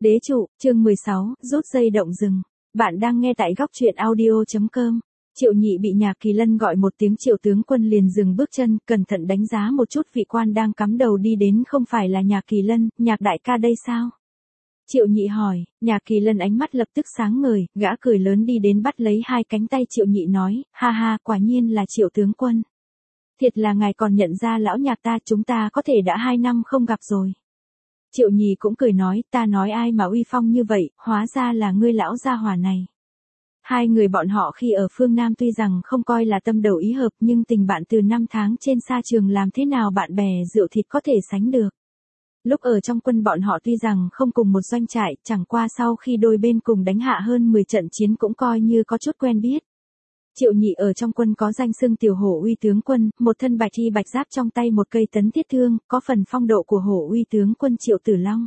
Đế trụ, chương 16, rút dây động rừng. Bạn đang nghe tại góc truyện audio.com. Triệu Nhị bị Nhạc Kỳ Lân gọi một tiếng Triệu tướng quân liền dừng bước chân, cẩn thận đánh giá một chút vị quan đang cắm đầu đi đến không phải là Nhạc Kỳ Lân, Nhạc đại ca đây sao? Triệu Nhị hỏi, Nhạc Kỳ Lân ánh mắt lập tức sáng ngời, gã cười lớn đi đến bắt lấy hai cánh tay Triệu Nhị nói, ha ha, quả nhiên là Triệu tướng quân. Thiệt là ngài còn nhận ra lão Nhạc ta, chúng ta có thể đã 2 năm không gặp rồi. Triệu Nhị cũng cười nói, ta nói ai mà uy phong như vậy, hóa ra là ngươi lão gia hỏa này. Hai người bọn họ khi ở phương Nam tuy rằng không coi là tâm đầu ý hợp nhưng tình bạn từ 5 tháng trên xa trường làm thế nào bạn bè rượu thịt có thể sánh được. Lúc ở trong quân bọn họ tuy rằng không cùng một doanh trại, chẳng qua sau khi đôi bên cùng đánh hạ hơn 10 trận chiến cũng coi như có chút quen biết. Triệu Nhị ở trong quân có danh xưng tiểu hổ uy tướng quân, một thân bạch y bạch giáp trong tay một cây tấn thiết thương, có phần phong độ của hổ uy tướng quân Triệu Tử Long.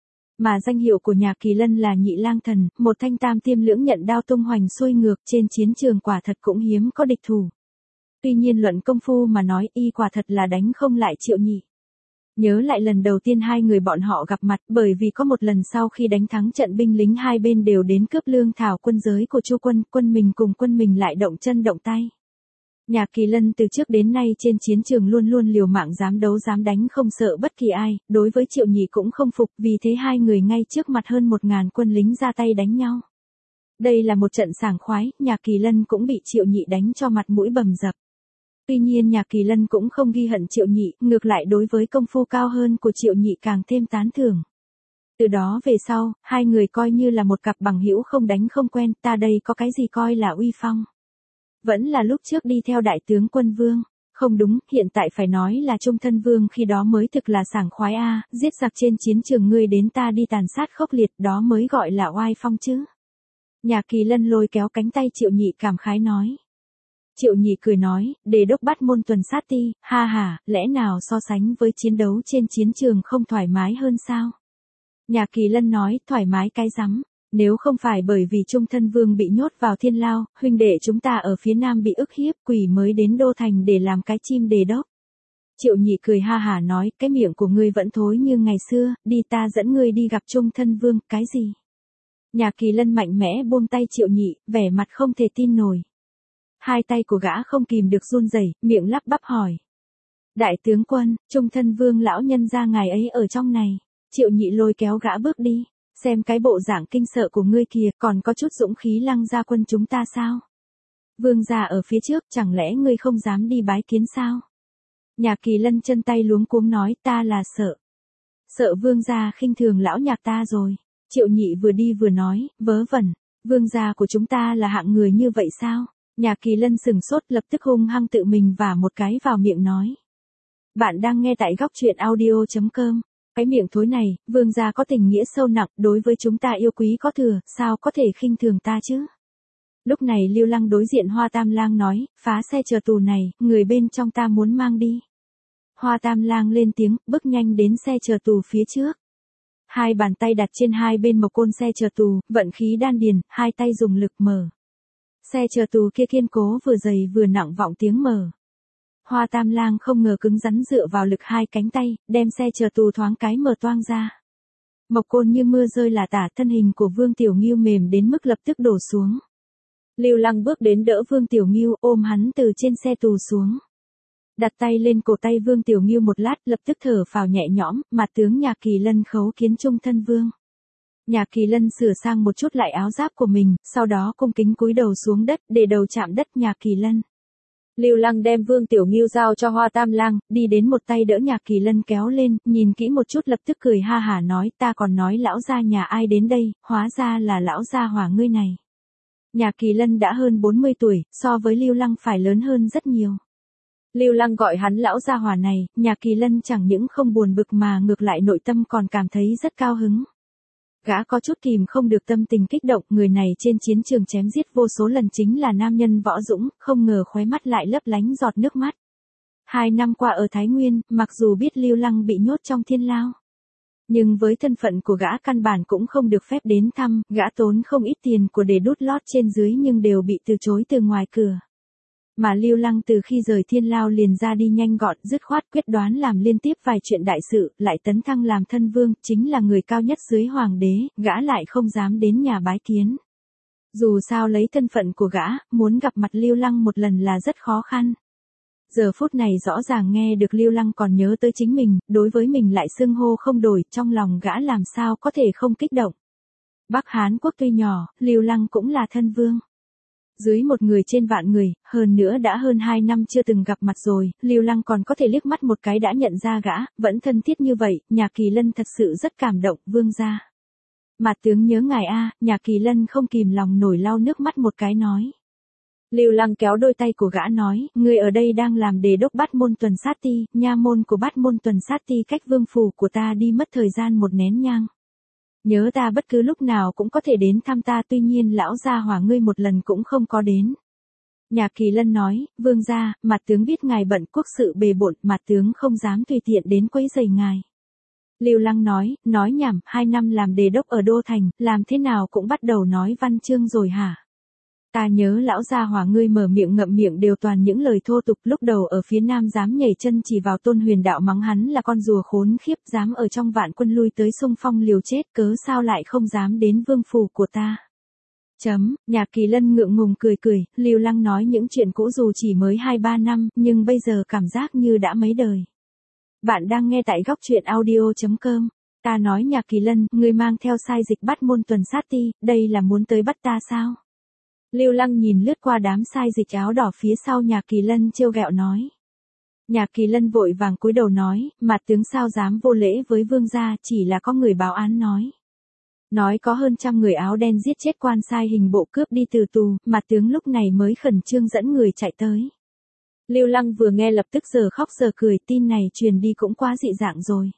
Mà danh hiệu của Nhạc Kỳ Lân là Nhị Lang Thần, một thanh tam tiêm lưỡng nhận đao tung hoành xuôi ngược trên chiến trường quả thật cũng hiếm có địch thủ. Tuy nhiên luận công phu mà nói y quả thật là đánh không lại Triệu Nhị. Nhớ lại lần đầu tiên hai người bọn họ gặp mặt bởi vì có một lần sau khi đánh thắng trận binh lính hai bên đều đến cướp lương thảo quân giới của Chu quân, quân mình cùng quân mình lại động chân động tay. Nhạc Kỳ Lân từ trước đến nay trên chiến trường luôn luôn liều mạng dám đấu dám đánh không sợ bất kỳ ai, đối với Triệu Nhị cũng không phục vì thế hai người ngay trước mặt hơn 1000 quân lính ra tay đánh nhau. Đây là một trận sảng khoái, Nhạc Kỳ Lân cũng bị Triệu Nhị đánh cho mặt mũi bầm dập. Tuy nhiên Nhạc Kỳ Lân cũng không ghi hận Triệu Nhị, ngược lại đối với công phu cao hơn của Triệu Nhị càng thêm tán thưởng. Từ đó về sau, hai người coi như là một cặp bằng hữu không đánh không quen, ta đây có cái gì coi là uy phong. Vẫn là lúc trước đi theo đại tướng quân Vương. Không đúng, hiện tại phải nói là trung thân Vương khi đó mới thực là sảng khoái a, giết giặc trên chiến trường ngươi đến ta đi tàn sát khốc liệt đó mới gọi là oai phong chứ. Nhạc Kỳ Lân lôi kéo cánh tay Triệu Nhị cảm khái nói. Triệu Nhị cười nói, Đề đốc bắt môn tuần sát ti, ha ha, lẽ nào so sánh với chiến đấu trên chiến trường không thoải mái hơn sao? Nhạc Kỳ Lân nói, thoải mái cái rắm. Nếu không phải bởi vì trung thân Vương bị nhốt vào thiên lao, huynh đệ chúng ta ở phía Nam bị ức hiếp quỷ mới đến đô thành để làm cái chim đề đốc. Triệu Nhị cười ha hả nói, cái miệng của ngươi vẫn thối như ngày xưa, đi ta dẫn ngươi đi gặp trung thân Vương, cái gì? Nhạc Kỳ Lân mạnh mẽ buông tay Triệu Nhị, vẻ mặt không thể tin nổi. Hai tay của gã không kìm được run rẩy, miệng lắp bắp hỏi. Đại tướng quân, trung thân Vương lão nhân gia ngài ấy ở trong này. Triệu Nhị lôi kéo gã bước đi. Xem cái bộ dạng kinh sợ của ngươi kìa, còn có chút dũng khí lăng ra quân chúng ta sao? Vương gia ở phía trước, chẳng lẽ ngươi không dám đi bái kiến sao? Nhạc Kỳ Lân chân tay luống cuống nói, ta là sợ. Sợ vương gia khinh thường lão Nhạc ta rồi. Triệu Nhị vừa đi vừa nói, vớ vẩn, vương gia của chúng ta là hạng người như vậy sao? Nhạc Kỳ Lân sừng sốt lập tức hung hăng tự mình vả một cái vào miệng nói. Bạn đang nghe tại góc truyện audio.com. Cái miệng thối này, vương gia có tình nghĩa sâu nặng, đối với chúng ta yêu quý có thừa, sao có thể khinh thường ta chứ? Lúc này Lưu Lăng đối diện Hoa Tam Lang nói, phá xe chờ tù này, người bên trong ta muốn mang đi. Hoa Tam Lang lên tiếng, bước nhanh đến xe chờ tù phía trước. Hai bàn tay đặt trên hai bên mộc côn xe chờ tù, vận khí đan điền, hai tay dùng lực mở. Xe chờ tù kia kiên cố vừa dày vừa nặng vọng tiếng mở. Hoa Tam Lang không ngờ cứng rắn dựa vào lực hai cánh tay, đem xe chờ tù thoáng cái mở toang ra. Mộc côn như mưa rơi là tả, thân hình của Vương Tiểu Ngưu mềm đến mức lập tức đổ xuống. Lưu Lăng bước đến đỡ Vương Tiểu Ngưu, ôm hắn từ trên xe tù xuống. Đặt tay lên cổ tay Vương Tiểu Ngưu một lát, lập tức thở phào nhẹ nhõm, mặt tướng Nhạc Kỳ Lân khấu kiến trung thân Vương. Nhạc Kỳ Lân sửa sang một chút lại áo giáp của mình, sau đó cung kính cúi đầu xuống đất, để đầu chạm đất Nhạc Kỳ Lân. Lưu Lăng đem Vương Tiểu Ngưu giao cho Hoa Tam Lang, đi đến một tay đỡ Nhạc Kỳ Lân kéo lên, nhìn kỹ một chút lập tức cười ha hả nói, ta còn nói lão gia nhà ai đến đây, hóa ra là lão gia hỏa ngươi này. Nhạc Kỳ Lân đã hơn 40 tuổi, so với Lưu Lăng phải lớn hơn rất nhiều. Lưu Lăng gọi hắn lão gia hỏa này, Nhạc Kỳ Lân chẳng những không buồn bực mà ngược lại nội tâm còn cảm thấy rất cao hứng. Gã có chút kìm không được tâm tình kích động, người này trên chiến trường chém giết vô số lần chính là nam nhân võ dũng, không ngờ khóe mắt lại lấp lánh giọt nước mắt. 2 năm qua ở Thái Nguyên, mặc dù biết Lưu Lăng bị nhốt trong thiên lao, nhưng với thân phận của gã căn bản cũng không được phép đến thăm, gã tốn không ít tiền của để đút lót trên dưới nhưng đều bị từ chối từ ngoài cửa. Mà Lưu Lăng từ khi rời Thiên Lao liền ra đi nhanh gọn, dứt khoát quyết đoán làm liên tiếp vài chuyện đại sự, lại tấn thăng làm thân vương, chính là người cao nhất dưới hoàng đế, gã lại không dám đến nhà bái kiến. Dù sao lấy thân phận của gã, muốn gặp mặt Lưu Lăng một lần là rất khó khăn. Giờ phút này rõ ràng nghe được Lưu Lăng còn nhớ tới chính mình, đối với mình lại xưng hô không đổi, trong lòng gã làm sao có thể không kích động. Bắc Hán quốc tuy nhỏ, Lưu Lăng cũng là thân vương. Dưới một người trên vạn người, hơn nữa đã hơn 2 năm chưa từng gặp mặt rồi, Lưu Lăng còn có thể liếc mắt một cái đã nhận ra gã, vẫn thân thiết như vậy, nhà Kỳ Lân thật sự rất cảm động, vương gia. Mạt tướng nhớ ngài a, nhà Kỳ Lân không kìm lòng nổi lau nước mắt một cái nói. Lưu Lăng kéo đôi tay của gã nói, người ở đây đang làm đề đốc Bát Môn Tuần Sát Ti, nha môn của Bát Môn Tuần Sát Ti cách vương phủ của ta đi mất thời gian một nén nhang. Nhớ ta bất cứ lúc nào cũng có thể đến thăm ta, tuy nhiên lão gia hỏa ngươi một lần cũng không có đến. Nhà Kỳ Lân nói, vương gia, Mạt tướng biết ngài bận quốc sự bề bộn, Mạt tướng không dám tùy tiện đến quấy rầy ngài. Lưu Lăng nói nhảm, 2 năm làm đề đốc ở Đô Thành, làm thế nào cũng bắt đầu nói văn chương rồi hả? Ta nhớ lão gia hỏa ngươi mở miệng ngậm miệng đều toàn những lời thô tục, lúc đầu ở phía nam dám nhảy chân chỉ vào Tôn Huyền Đạo mắng hắn là con rùa khốn khiếp, dám ở trong vạn quân lui tới xung phong liều chết, cớ sao lại không dám đến vương phủ của ta. Nhà Kỳ Lân ngượng ngùng cười, Lưu Lăng nói những chuyện cũ dù chỉ mới 2-3 năm, nhưng bây giờ cảm giác như đã mấy đời. Bạn đang nghe tại góc truyện audio.com. Ta nói nhà Kỳ Lân, ngươi mang theo sai dịch Bát Môn Tuần Sát Ti, đây là muốn tới bắt ta sao? Lưu Lăng nhìn lướt qua đám sai dịch áo đỏ phía sau nhà Kỳ Lân trêu ghẹo nói. Nhà Kỳ Lân vội vàng cúi đầu nói, Mạt tướng sao dám vô lễ với vương gia, chỉ là có người báo án nói. Nói có hơn 100 người áo đen giết chết quan sai hình bộ cướp đi từ tù, Mạt tướng lúc này mới khẩn trương dẫn người chạy tới. Lưu Lăng vừa nghe lập tức giờ khóc giờ cười, tin này truyền đi cũng quá dị dạng rồi.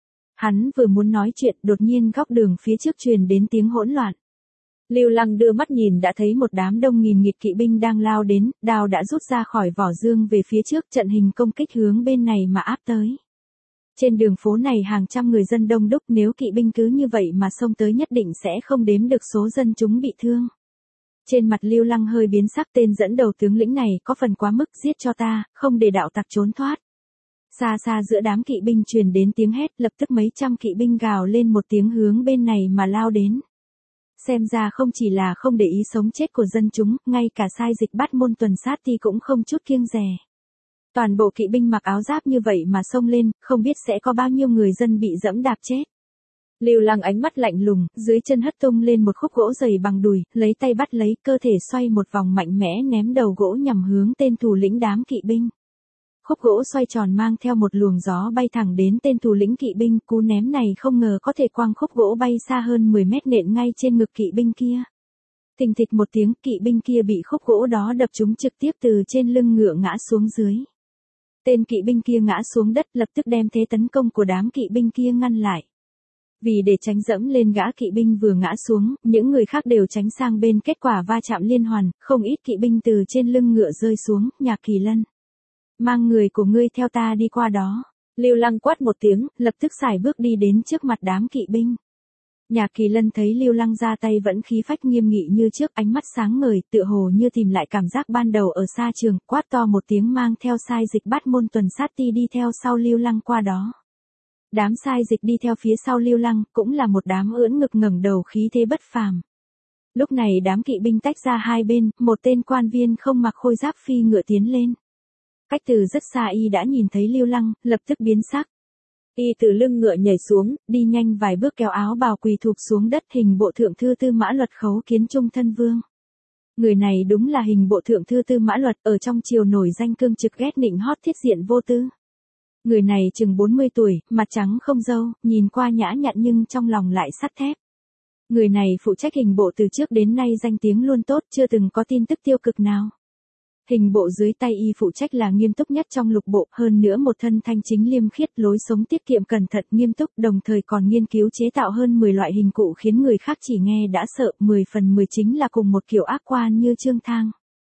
Hắn vừa muốn nói chuyện, đột nhiên góc đường phía trước truyền đến tiếng hỗn loạn. Lưu Lăng đưa mắt nhìn đã thấy một đám đông nghìn nghịt kỵ binh đang lao đến, đao đã rút ra khỏi vỏ dương về phía trước, trận hình công kích hướng bên này mà áp tới. Trên đường phố này hàng trăm người dân đông đúc, nếu kỵ binh cứ như vậy mà xông tới nhất định sẽ không đếm được số dân chúng bị thương. Trên mặt Lưu Lăng hơi biến sắc, tên dẫn đầu tướng lĩnh này có phần quá mức, giết cho ta, không để đạo tặc trốn thoát. Xa xa giữa đám kỵ binh truyền đến tiếng hét, lập tức mấy trăm kỵ binh gào lên một tiếng hướng bên này mà lao đến. Xem ra không chỉ là không để ý sống chết của dân chúng, ngay cả sai dịch Bát Môn Tuần Sát Ti cũng không chút kiêng dè. Toàn bộ kỵ binh mặc áo giáp như vậy mà xông lên, không biết sẽ có bao nhiêu người dân bị dẫm đạp chết. Lưu Lăng ánh mắt lạnh lùng, dưới chân hất tung lên một khúc gỗ dày bằng đùi, lấy tay bắt lấy, cơ thể xoay một vòng mạnh mẽ ném đầu gỗ nhằm hướng tên thủ lĩnh đám kỵ binh. Khúc gỗ xoay tròn mang theo một luồng gió bay thẳng đến tên thủ lĩnh kỵ binh, cú ném này không ngờ có thể quăng khúc gỗ bay xa hơn 10 mét nện ngay trên ngực kỵ binh kia. Thình thịch một tiếng, kỵ binh kia bị khúc gỗ đó đập trúng trực tiếp từ trên lưng ngựa ngã xuống dưới. Tên kỵ binh kia ngã xuống đất, lập tức đem thế tấn công của đám kỵ binh kia ngăn lại. Vì để tránh dẫm lên gã kỵ binh vừa ngã xuống, những người khác đều tránh sang bên, kết quả va chạm liên hoàn, không ít kỵ binh từ trên lưng ngựa rơi xuống. Nhà Kỳ Lân, mang người của ngươi theo ta đi qua đó. Lưu Lăng quát một tiếng, lập tức sải bước đi đến trước mặt đám kỵ binh. Nhà Kỳ Lân thấy Lưu Lăng ra tay vẫn khí phách nghiêm nghị như trước, ánh mắt sáng ngời, tựa hồ như tìm lại cảm giác ban đầu ở xa trường, quát to một tiếng mang theo sai dịch Bát Môn Tuần Sát Ti đi theo sau Lưu Lăng qua đó. Đám sai dịch đi theo phía sau Lưu Lăng, cũng là một đám ưỡn ngực ngẩng đầu khí thế bất phàm. Lúc này đám kỵ binh tách ra hai bên, một tên quan viên không mặc khôi giáp phi ngựa tiến lên. Cách từ rất xa y đã nhìn thấy Lưu Lăng, lập tức biến sắc. Y từ lưng ngựa nhảy xuống, đi nhanh vài bước kéo áo bào quỳ thụp xuống đất, hình bộ thượng thư Tư Mã Luật khấu kiến Trung thân vương. Người này đúng là hình bộ thượng thư Tư Mã Luật, ở trong triều nổi danh cương trực ghét nịnh hót thiết diện vô tư. Người này chừng 40 tuổi, mặt trắng không râu, nhìn qua nhã nhặn nhưng trong lòng lại sắt thép. Người này phụ trách hình bộ từ trước đến nay danh tiếng luôn tốt, chưa từng có tin tức tiêu cực nào. Hình bộ dưới tay y phụ trách là nghiêm túc nhất trong lục bộ, hơn nữa một thân thanh chính liêm khiết, lối sống tiết kiệm cẩn thận nghiêm túc, đồng thời còn nghiên cứu chế tạo hơn 10 loại hình cụ khiến người khác chỉ nghe đã sợ, 10 phần 10 chính là cùng một kiểu ác quan như Trương Thang.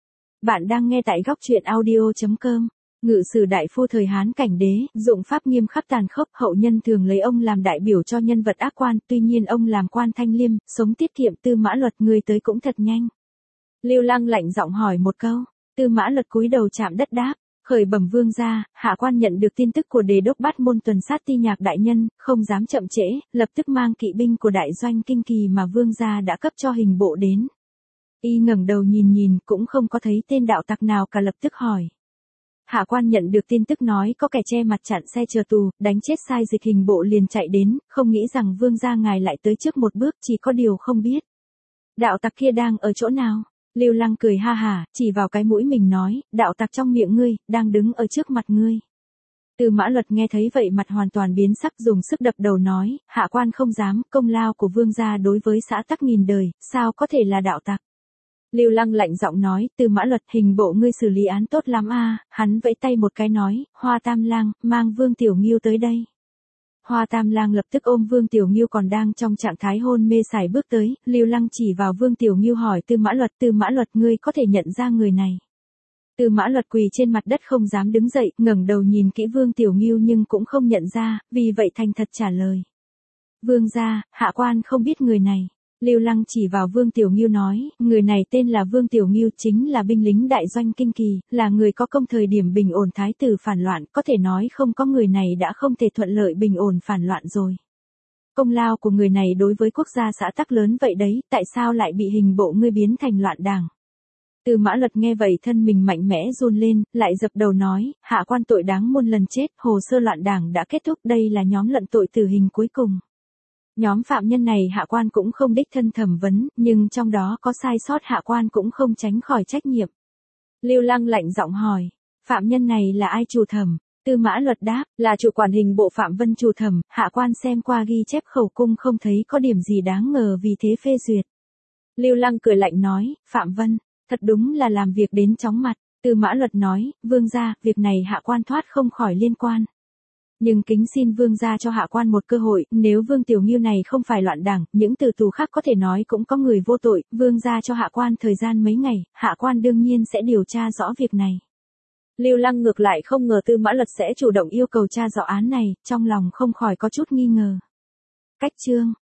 Bạn đang nghe tại góc truyện audio.com. Ngự sử đại phu thời Hán Cảnh Đế, dụng pháp nghiêm khắc tàn khốc, hậu nhân thường lấy ông làm đại biểu cho nhân vật ác quan, tuy nhiên ông làm quan thanh liêm, sống tiết kiệm. Tư Mã Luật, người tới cũng thật nhanh. Lưu Lăng lạnh giọng hỏi một câu. Tư Mã Lật cúi đầu chạm đất đáp, khởi bẩm vương gia, hạ quan nhận được tin tức của Đề đốc Bát Môn tuần sát Ti Nhạc đại nhân, không dám chậm trễ, lập tức mang kỵ binh của đại doanh kinh kỳ mà vương gia đã cấp cho hình bộ đến. Y ngẩng đầu nhìn cũng không có thấy tên đạo tặc nào cả, lập tức hỏi. Hạ quan nhận được tin tức nói có kẻ che mặt chặn xe chờ tù, đánh chết sai dịch, hình bộ liền chạy đến, không nghĩ rằng vương gia ngài lại tới trước một bước, chỉ có điều không biết. Đạo tặc kia đang ở chỗ nào? Lưu Lăng cười ha hả, chỉ vào cái mũi mình nói, đạo tặc trong miệng ngươi, đang đứng ở trước mặt ngươi. Tư Mã Luật nghe thấy vậy mặt hoàn toàn biến sắc, dùng sức đập đầu nói, hạ quan không dám, công lao của vương gia đối với xã tắc nghìn đời, sao có thể là đạo tặc. Lưu Lăng lạnh giọng nói, Tư Mã Luật, hình bộ ngươi xử lý án tốt lắm a. Hắn vẫy tay một cái nói, Hoa Tam Lang, mang Vương Tiểu Ngưu tới đây. Hoa Tam Lang lập tức ôm Vương Tiểu Ngưu còn đang trong trạng thái hôn mê sải bước tới, Lưu Lăng chỉ vào Vương Tiểu Ngưu hỏi Tư Mã Luật ngươi có thể nhận ra người này. Tư Mã Luật quỳ trên mặt đất không dám đứng dậy, ngẩng đầu nhìn kỹ Vương Tiểu Ngưu nhưng cũng không nhận ra, vì vậy thành thật trả lời. Vương gia, hạ quan không biết người này. Lưu Lăng chỉ vào Vương Tiểu Ngưu nói, người này tên là Vương Tiểu Ngưu, chính là binh lính đại doanh kinh kỳ, là người có công thời điểm bình ổn thái tử phản loạn, có thể nói không có người này đã không thể thuận lợi bình ổn phản loạn rồi. Công lao của người này đối với quốc gia xã tắc lớn vậy đấy, tại sao lại bị hình bộ ngươi biến thành loạn đảng? Tư Mã Luật nghe vậy thân mình mạnh mẽ run lên, lại dập đầu nói, hạ quan tội đáng muôn lần chết, hồ sơ loạn đảng đã kết thúc, đây là nhóm luận tội tử hình cuối cùng. Nhóm phạm nhân này hạ quan cũng không đích thân thẩm vấn, nhưng trong đó có sai sót hạ quan cũng không tránh khỏi trách nhiệm. Lưu Lăng lạnh giọng hỏi, phạm nhân này là ai chủ thẩm? Tư Mã Luật đáp, là chủ quản hình bộ Phạm Vân chủ thẩm, hạ quan xem qua ghi chép khẩu cung không thấy có điểm gì đáng ngờ vì thế phê duyệt. Lưu Lăng cười lạnh nói, Phạm Vân, thật đúng là làm việc đến chóng mặt. Tư Mã Luật nói, vương gia, việc này hạ quan thoát không khỏi liên quan. Nhưng kính xin vương gia cho hạ quan một cơ hội, nếu Vương Tiểu Ngưu này không phải loạn đảng, những tử tù khác có thể nói cũng có người vô tội, vương gia cho hạ quan thời gian mấy ngày, hạ quan đương nhiên sẽ điều tra rõ việc này. Lưu Lăng ngược lại không ngờ Tư Mã Luật sẽ chủ động yêu cầu tra rõ án này, trong lòng không khỏi có chút nghi ngờ. Cách chương